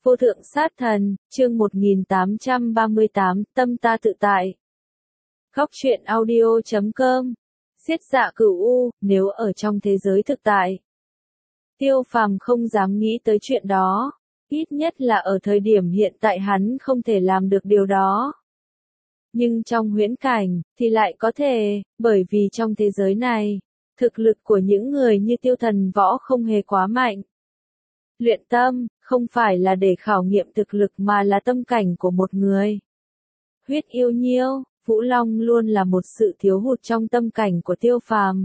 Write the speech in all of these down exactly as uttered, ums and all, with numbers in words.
Vô thượng sát thần, chương một nghìn tám trăm ba mươi tám, tâm ta tự tại. Góc truyện audio chấm com. Giết Dạ Cửu U, nếu ở trong thế giới thực tại. Tiêu Phàm không dám nghĩ tới chuyện đó, ít nhất là ở thời điểm hiện tại hắn không thể làm được điều đó. Nhưng trong huyễn cảnh, thì lại có thể, bởi vì trong thế giới này, thực lực của những người như Tiêu Thần Võ không hề quá mạnh. Luyện tâm, không phải là để khảo nghiệm thực lực mà là tâm cảnh của một người. Huyết yêu nhiêu, Vũ Long luôn là một sự thiếu hụt trong tâm cảnh của Tiêu Phàm.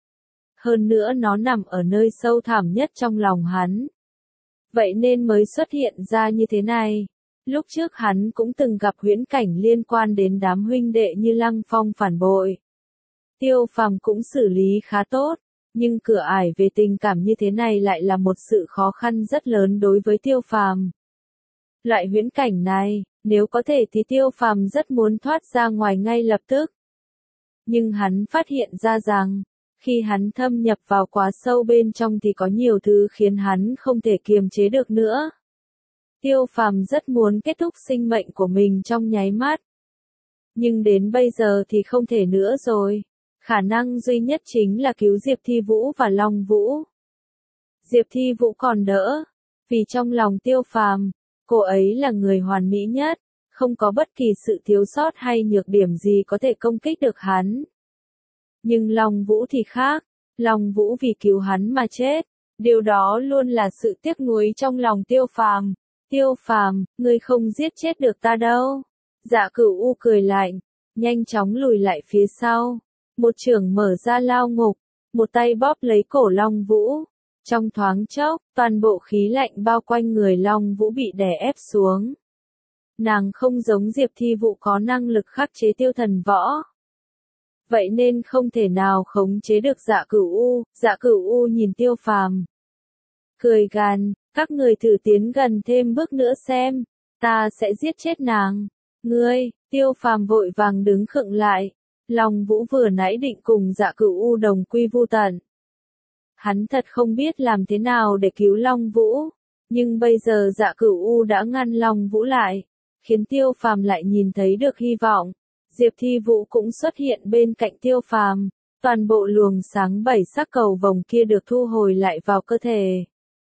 Hơn nữa nó nằm ở nơi sâu thẳm nhất trong lòng hắn. Vậy nên mới xuất hiện ra như thế này. Lúc trước hắn cũng từng gặp huyễn cảnh liên quan đến đám huynh đệ như Lăng Phong phản bội. Tiêu Phàm cũng xử lý khá tốt. Nhưng cửa ải về tình cảm như thế này lại là một sự khó khăn rất lớn đối với Tiêu Phàm. Loại huyễn cảnh này, nếu có thể thì Tiêu Phàm rất muốn thoát ra ngoài ngay lập tức. Nhưng hắn phát hiện ra rằng, khi hắn thâm nhập vào quá sâu bên trong thì có nhiều thứ khiến hắn không thể kiềm chế được nữa. Tiêu Phàm rất muốn kết thúc sinh mệnh của mình trong nháy mắt. Nhưng đến bây giờ thì không thể nữa rồi. Khả năng duy nhất chính là cứu Diệp Thi Vũ và Long Vũ. Diệp Thi Vũ còn đỡ, vì trong lòng Tiêu Phàm, cô ấy là người hoàn mỹ nhất, không có bất kỳ sự thiếu sót hay nhược điểm gì có thể công kích được hắn. Nhưng Long Vũ thì khác, Long Vũ vì cứu hắn mà chết, điều đó luôn là sự tiếc nuối trong lòng Tiêu Phàm. Tiêu Phàm, ngươi không giết chết được ta đâu. Dạ Cửu U cười lạnh, nhanh chóng lùi lại phía sau. Một chưởng mở ra lao ngục, một tay bóp lấy cổ Long Vũ. Trong thoáng chốc, toàn bộ khí lạnh bao quanh người Long Vũ bị đè ép xuống. Nàng không giống Diệp Thi Vũ có năng lực khắc chế Tiêu Thần Võ. Vậy nên không thể nào khống chế được Dạ Cửu U. Dạ Cửu U nhìn Tiêu Phàm, cười gằn, các người thử tiến gần thêm bước nữa xem, ta sẽ giết chết nàng. Ngươi, Tiêu Phàm vội vàng đứng khựng lại. Long Vũ vừa nãy định cùng Dạ Cửu U đồng quy vu tận. Hắn thật không biết làm thế nào để cứu Long Vũ, nhưng bây giờ Dạ Cửu U đã ngăn Long Vũ lại, khiến Tiêu Phàm lại nhìn thấy được hy vọng. Diệp Thi Vũ cũng xuất hiện bên cạnh Tiêu Phàm, toàn bộ luồng sáng bảy sắc cầu vồng kia được thu hồi lại vào cơ thể.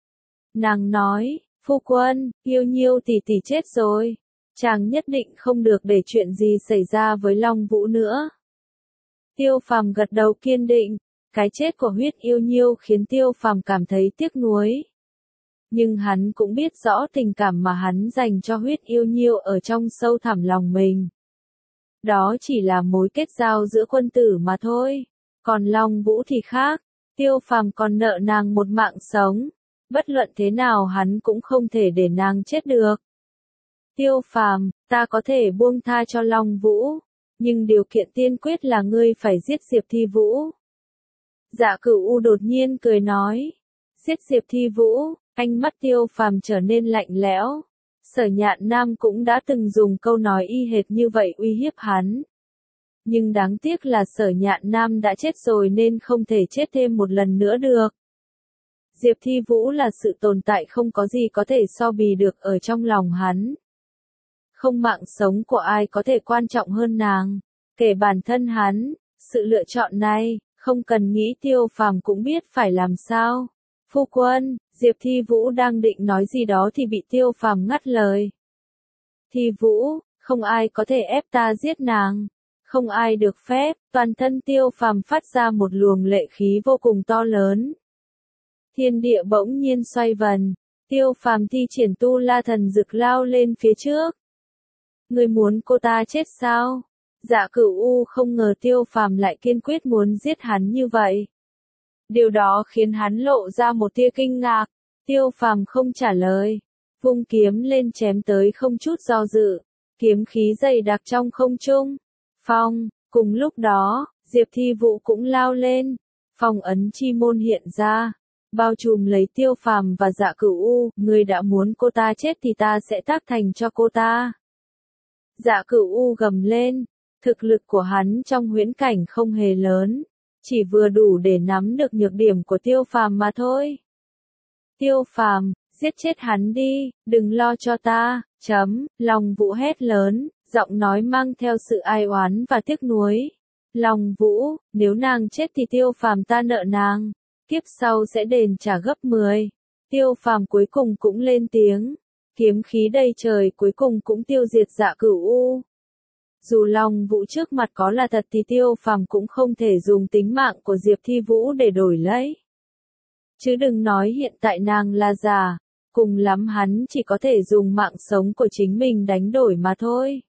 Nàng nói, phu quân, yêu nhiêu tỷ tỷ chết rồi, chàng nhất định không được để chuyện gì xảy ra với Long Vũ nữa. Tiêu Phàm gật đầu kiên định, cái chết của huyết yêu nhiêu khiến Tiêu Phàm cảm thấy tiếc nuối. Nhưng hắn cũng biết rõ tình cảm mà hắn dành cho huyết yêu nhiêu ở trong sâu thẳm lòng mình. Đó chỉ là mối kết giao giữa quân tử mà thôi. Còn Long Vũ thì khác, Tiêu Phàm còn nợ nàng một mạng sống. Bất luận thế nào hắn cũng không thể để nàng chết được. Tiêu Phàm, ta có thể buông tha cho Long Vũ. Nhưng điều kiện tiên quyết là ngươi phải giết Diệp Thi Vũ. Dạ Cửu U đột nhiên cười nói. Giết Diệp Thi Vũ, ánh mắt Tiêu Phàm trở nên lạnh lẽo. Sở Nhạn Nam cũng đã từng dùng câu nói y hệt như vậy uy hiếp hắn. Nhưng đáng tiếc là Sở Nhạn Nam đã chết rồi nên không thể chết thêm một lần nữa được. Diệp Thi Vũ là sự tồn tại không có gì có thể so bì được ở trong lòng hắn. Không mạng sống của ai có thể quan trọng hơn nàng, kể bản thân hắn. Sự lựa chọn này, không cần nghĩ Tiêu Phàm cũng biết phải làm sao. Phu quân, Diệp Thi Vũ đang định nói gì đó thì bị Tiêu Phàm ngắt lời. Thi Vũ, không ai có thể ép ta giết nàng, không ai được phép. Toàn thân Tiêu Phàm phát ra một luồng lệ khí vô cùng to lớn. Thiên địa bỗng nhiên xoay vần, Tiêu Phàm thi triển tu la thần dực lao lên phía trước. Ngươi muốn cô ta chết sao? Dạ Cửu U không ngờ Tiêu Phàm lại kiên quyết muốn giết hắn như vậy. Điều đó khiến hắn lộ ra một tia kinh ngạc. Tiêu Phàm không trả lời, vung kiếm lên chém tới không chút do dự, kiếm khí dày đặc trong không trung. Phong, cùng lúc đó, Diệp Thi Vũ cũng lao lên, phong ấn chi môn hiện ra, bao trùm lấy Tiêu Phàm và Dạ Cửu U. Ngươi đã muốn cô ta chết thì ta sẽ tác thành cho cô ta. Dạ Cửu U gầm lên, thực lực của hắn trong huyễn cảnh không hề lớn, chỉ vừa đủ để nắm được nhược điểm của Tiêu Phàm mà thôi. Tiêu Phàm, Giết chết hắn đi, đừng lo cho ta, chấm, Long Vũ hét lớn, giọng nói mang theo sự ai oán và tiếc nuối. Long Vũ, nếu nàng chết thì Tiêu Phàm ta nợ nàng, kiếp sau sẽ đền trả gấp mười. Tiêu Phàm cuối cùng cũng lên tiếng, kiếm khí đầy trời cuối cùng cũng tiêu diệt Dạ Cửu U. Dù Long Vũ trước mặt có là thật thì Tiêu Phàm cũng không thể dùng tính mạng của Diệp Thi Vũ để đổi lấy. Chứ đừng nói hiện tại nàng là giả, cùng lắm hắn chỉ có thể dùng mạng sống của chính mình đánh đổi mà thôi.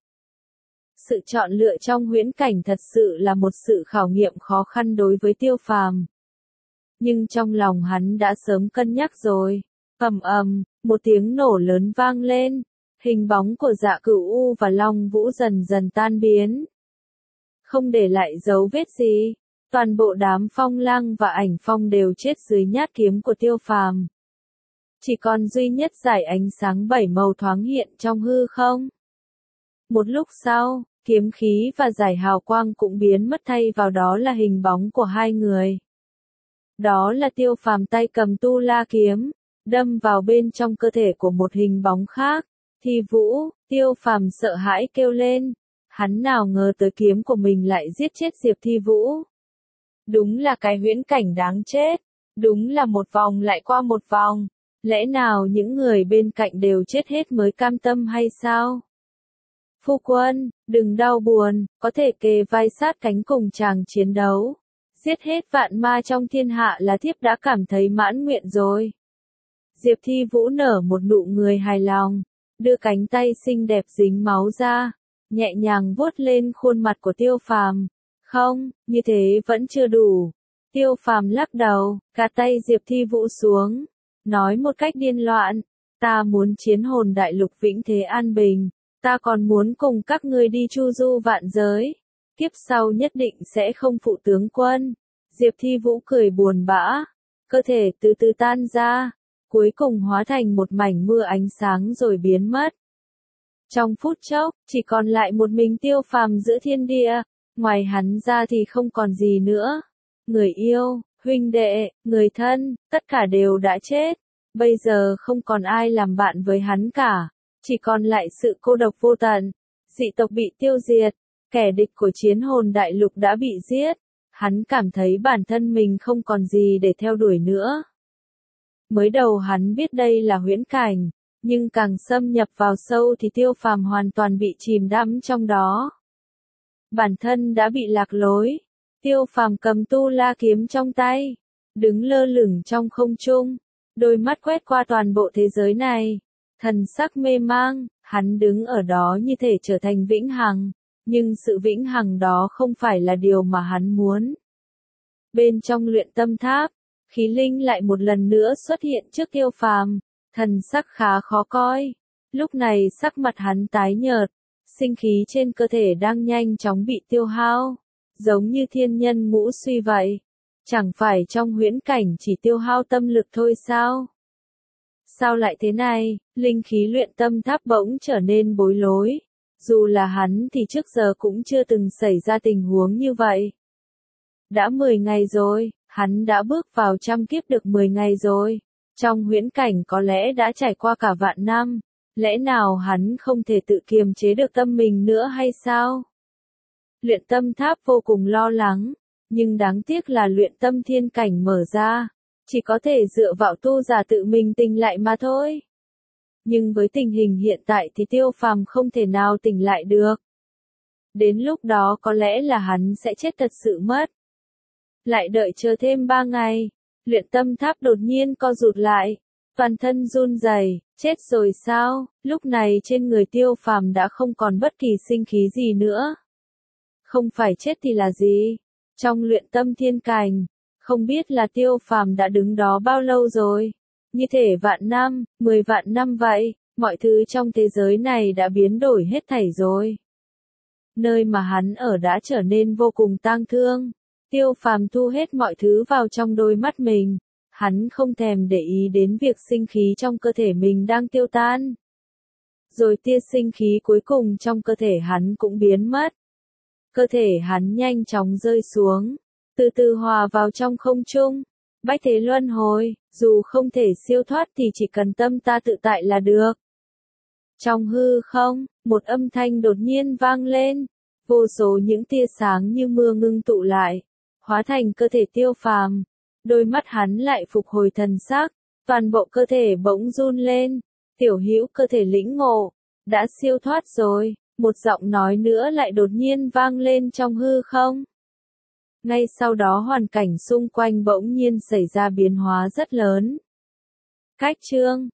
Sự chọn lựa trong huyễn cảnh thật sự là một sự khảo nghiệm khó khăn đối với Tiêu Phàm. Nhưng trong lòng hắn đã sớm cân nhắc rồi. Ầm ầm, một tiếng nổ lớn vang lên, hình bóng của Dạ Cửu U và Long Vũ dần dần tan biến. Không để lại dấu vết gì, toàn bộ đám Phong Lang và Ảnh Phong đều chết dưới nhát kiếm của Tiêu Phàm. Chỉ còn duy nhất dải ánh sáng bảy màu thoáng hiện trong hư không. Một lúc sau, kiếm khí và dải hào quang cũng biến mất, thay vào đó là hình bóng của hai người. Đó là Tiêu Phàm tay cầm Tu La kiếm, đâm vào bên trong cơ thể của một hình bóng khác. Thi Vũ, Tiêu Phàm sợ hãi kêu lên, hắn nào ngờ tới kiếm của mình lại giết chết Diệp Thi Vũ. Đúng là cái huyễn cảnh đáng chết, đúng là một vòng lại qua một vòng, lẽ nào những người bên cạnh đều chết hết mới cam tâm hay sao? Phu quân, đừng đau buồn, có thể kề vai sát cánh cùng chàng chiến đấu. Giết hết vạn ma trong thiên hạ là thiếp đã cảm thấy mãn nguyện rồi. Diệp Thi Vũ nở một nụ cười hài lòng, đưa cánh tay xinh đẹp dính máu ra, nhẹ nhàng vuốt lên khuôn mặt của Tiêu Phàm. Không, như thế vẫn chưa đủ. Tiêu Phàm lắc đầu, gạt tay Diệp Thi Vũ xuống, nói một cách điên loạn, ta muốn chiến hồn đại lục vĩnh thế an bình, ta còn muốn cùng các ngươi đi chu du vạn giới, kiếp sau nhất định sẽ không phụ tướng quân. Diệp Thi Vũ cười buồn bã, cơ thể từ từ tan ra, cuối cùng hóa thành một mảnh mưa ánh sáng rồi biến mất. Trong phút chốc, chỉ còn lại một mình Tiêu Phàm giữa thiên địa, ngoài hắn ra thì không còn gì nữa. Người yêu, huynh đệ, người thân, tất cả đều đã chết, bây giờ không còn ai làm bạn với hắn cả, chỉ còn lại sự cô độc vô tận. Dị tộc bị tiêu diệt, kẻ địch của chiến hồn đại lục đã bị giết, hắn cảm thấy bản thân mình không còn gì để theo đuổi nữa. Mới đầu hắn biết đây là huyễn cảnh, nhưng càng xâm nhập vào sâu thì Tiêu Phàm hoàn toàn bị chìm đắm trong đó. Bản thân đã bị lạc lối. Tiêu Phàm cầm Tu La kiếm trong tay, đứng lơ lửng trong không trung, đôi mắt quét qua toàn bộ thế giới này, thần sắc mê mang, hắn đứng ở đó như thể trở thành vĩnh hằng, nhưng sự vĩnh hằng đó không phải là điều mà hắn muốn. Bên trong luyện tâm tháp, khí linh lại một lần nữa xuất hiện trước Tiêu Phàm, thần sắc khá khó coi. Lúc này sắc mặt hắn tái nhợt, sinh khí trên cơ thể đang nhanh chóng bị tiêu hao, giống như thiên nhân ngũ suy vậy. Chẳng phải trong huyễn cảnh chỉ tiêu hao tâm lực thôi sao? Sao lại thế này? Linh khí luyện tâm tháp bỗng trở nên bối rối. Dù là hắn thì trước giờ cũng chưa từng xảy ra tình huống như vậy. Đã mười ngày rồi, hắn đã bước vào trăm kiếp được mười ngày rồi. Trong huyễn cảnh có lẽ đã trải qua cả vạn năm. Lẽ nào hắn không thể tự kiềm chế được tâm mình nữa hay sao? Luyện tâm tháp vô cùng lo lắng, nhưng đáng tiếc là luyện tâm thiên cảnh mở ra, chỉ có thể dựa vào tu giả tự mình tỉnh lại mà thôi. Nhưng với tình hình hiện tại thì Tiêu Phàm không thể nào tỉnh lại được. Đến lúc đó có lẽ là hắn sẽ chết thật sự mất. Lại đợi chờ thêm ba ngày, luyện tâm tháp đột nhiên co rụt lại, toàn thân run rẩy, chết rồi sao? Lúc này trên người Tiêu Phàm đã không còn bất kỳ sinh khí gì nữa. Không phải chết thì là gì? Trong luyện tâm thiên cảnh, không biết là Tiêu Phàm đã đứng đó bao lâu rồi? Như thể vạn năm, mười vạn năm vậy, mọi thứ trong thế giới này đã biến đổi hết thảy rồi. Nơi mà hắn ở đã trở nên vô cùng tang thương. Tiêu Phàm thu hết mọi thứ vào trong đôi mắt mình. Hắn không thèm để ý đến việc sinh khí trong cơ thể mình đang tiêu tan. Rồi tia sinh khí cuối cùng trong cơ thể hắn cũng biến mất. Cơ thể hắn nhanh chóng rơi xuống, từ từ hòa vào trong không trung. Bách thế luân hồi, dù không thể siêu thoát thì chỉ cần tâm ta tự tại là được. Trong hư không, một âm thanh đột nhiên vang lên, vô số những tia sáng như mưa ngưng tụ lại, hóa thành cơ thể Tiêu Phàm. Đôi mắt hắn lại phục hồi thần sắc, toàn bộ cơ thể bỗng run lên. Tiểu Hữu cơ thể lĩnh ngộ, đã siêu thoát rồi. Một giọng nói nữa lại đột nhiên vang lên trong hư không. Ngay sau đó hoàn cảnh xung quanh bỗng nhiên xảy ra biến hóa rất lớn. Cách chương